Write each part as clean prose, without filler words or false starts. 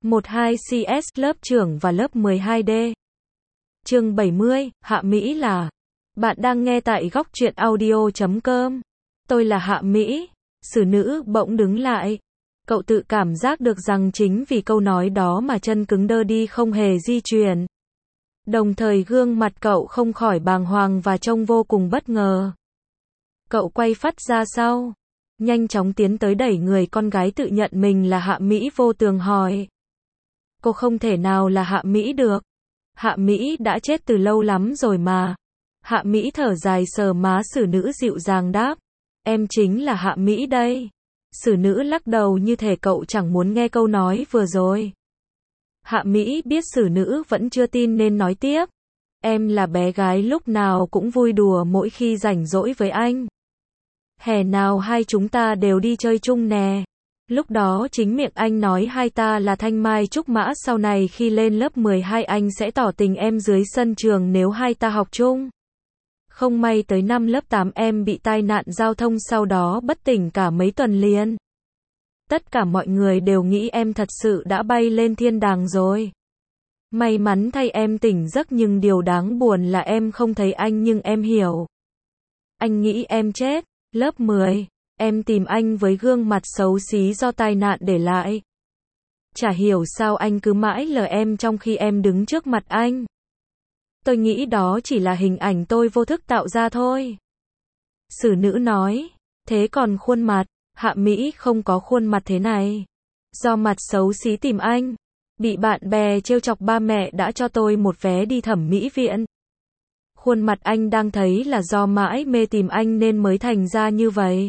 12CS lớp trưởng và lớp 12D. Chương 70, Hạ Mỹ là. Bạn đang nghe tại góc truyện audio.com. Tôi là Hạ Mỹ. Xử nữ bỗng đứng lại. Cậu tự cảm giác được rằng chính vì câu nói đó mà chân cứng đơ đi không hề di chuyển. Đồng thời gương mặt cậu không khỏi bàng hoàng và trông vô cùng bất ngờ. Cậu quay phắt ra sau. Nhanh chóng tiến tới đẩy người con gái tự nhận mình là Hạ Mỹ vô tường hỏi. Cô không thể nào là Hạ Mỹ được. Hạ Mỹ đã chết từ lâu lắm rồi mà. Hạ Mỹ thở dài sờ má xử nữ dịu dàng đáp. Em chính là Hạ Mỹ đây. Xử nữ lắc đầu như thể cậu chẳng muốn nghe câu nói vừa rồi. Hạ Mỹ biết xử nữ vẫn chưa tin nên nói tiếp. Em là bé gái lúc nào cũng vui đùa mỗi khi rảnh rỗi với anh. Hè nào hai chúng ta đều đi chơi chung nè. Lúc đó chính miệng anh nói hai ta là thanh mai trúc mã, sau này khi lên lớp 12 anh sẽ tỏ tình em dưới sân trường nếu hai ta học chung. Không may tới năm lớp 8 em bị tai nạn giao thông, sau đó bất tỉnh cả mấy tuần liền. Tất cả mọi người đều nghĩ em thật sự đã bay lên thiên đàng rồi. May mắn thay em tỉnh giấc, nhưng điều đáng buồn là em không thấy anh, nhưng em hiểu. Anh nghĩ em chết. Lớp 10, em tìm anh với gương mặt xấu xí do tai nạn để lại. Chả hiểu sao anh cứ mãi lờ em trong khi em đứng trước mặt anh. Tôi nghĩ đó chỉ là hình ảnh tôi vô thức tạo ra thôi. Xử nữ nói. Thế còn khuôn mặt? Hạ Mỹ không có khuôn mặt thế này. Do mặt xấu xí tìm anh. Bị bạn bè trêu chọc, ba mẹ đã cho tôi một vé đi thẩm mỹ viện. Khuôn mặt anh đang thấy là do mãi mê tìm anh nên mới thành ra như vậy.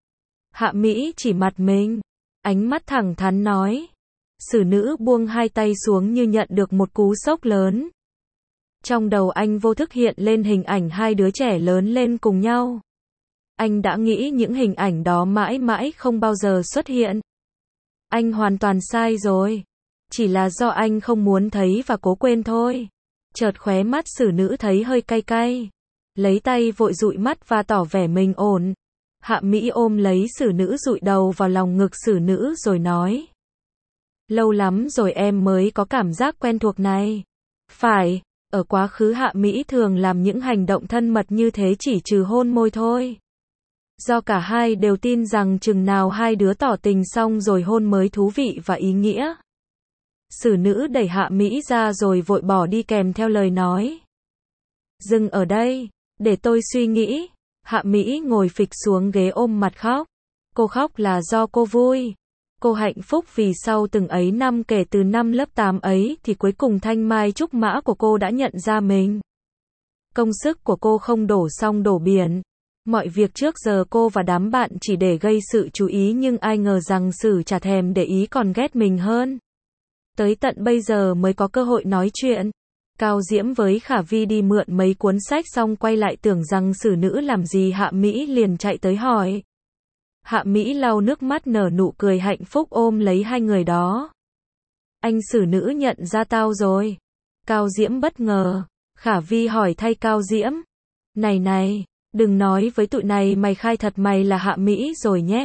Hạ Mỹ chỉ mặt mình. Ánh mắt thẳng thắn nói. Xử nữ buông hai tay xuống như nhận được một cú sốc lớn. Trong đầu anh vô thức hiện lên hình ảnh hai đứa trẻ lớn lên cùng nhau. Anh đã nghĩ những hình ảnh đó mãi mãi không bao giờ xuất hiện. Anh hoàn toàn sai rồi. Chỉ là do anh không muốn thấy và cố quên thôi. Chợt khóe mắt xử nữ thấy hơi cay cay. Lấy tay vội dụi mắt và tỏ vẻ mình ổn. Hạ Mỹ ôm lấy xử nữ, dụi đầu vào lòng ngực xử nữ rồi nói. Lâu lắm rồi em mới có cảm giác quen thuộc này. Phải, ở quá khứ Hạ Mỹ thường làm những hành động thân mật như thế chỉ trừ hôn môi thôi. Do cả hai đều tin rằng chừng nào hai đứa tỏ tình xong rồi hôn mới thú vị và ý nghĩa. Xử nữ đẩy Hạ Mỹ ra rồi vội bỏ đi kèm theo lời nói. Dừng ở đây, để tôi suy nghĩ. Hạ Mỹ ngồi phịch xuống ghế ôm mặt khóc. Cô khóc là do cô vui. Cô hạnh phúc vì sau từng ấy năm, kể từ năm lớp 8 ấy thì cuối cùng thanh mai trúc mã của cô đã nhận ra mình. Công sức của cô không đổ sông đổ biển. Mọi việc trước giờ cô và đám bạn chỉ để gây sự chú ý, nhưng ai ngờ rằng Sử chả thèm để ý còn ghét mình hơn. Tới tận bây giờ mới có cơ hội nói chuyện. Cao Diễm với Khả Vi đi mượn mấy cuốn sách xong quay lại tưởng rằng xử nữ làm gì, Hạ Mỹ liền chạy tới hỏi. Hạ Mỹ lau nước mắt nở nụ cười hạnh phúc ôm lấy hai người đó. Anh xử nữ nhận ra tao rồi. Cao Diễm bất ngờ. Khả Vi hỏi thay Cao Diễm. Này này, đừng nói với tụi này mày khai thật mày là Hạ Mỹ rồi nhé.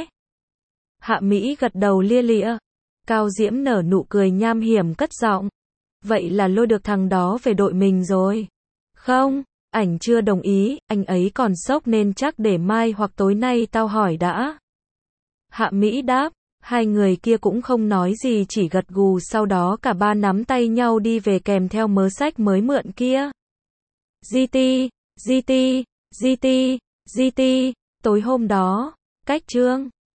Hạ Mỹ gật đầu lia lịa. Cao Diễm nở nụ cười nham hiểm cất giọng. Vậy là lôi được thằng đó về đội mình rồi. Không, ảnh chưa đồng ý, anh ấy còn sốc nên chắc để mai hoặc tối nay tao hỏi đã. Hạ Mỹ đáp, hai người kia cũng không nói gì chỉ gật gù, sau đó cả ba nắm tay nhau đi về kèm theo mớ sách mới mượn kia. GT, GT, GT, GT, tối hôm đó, cách Trương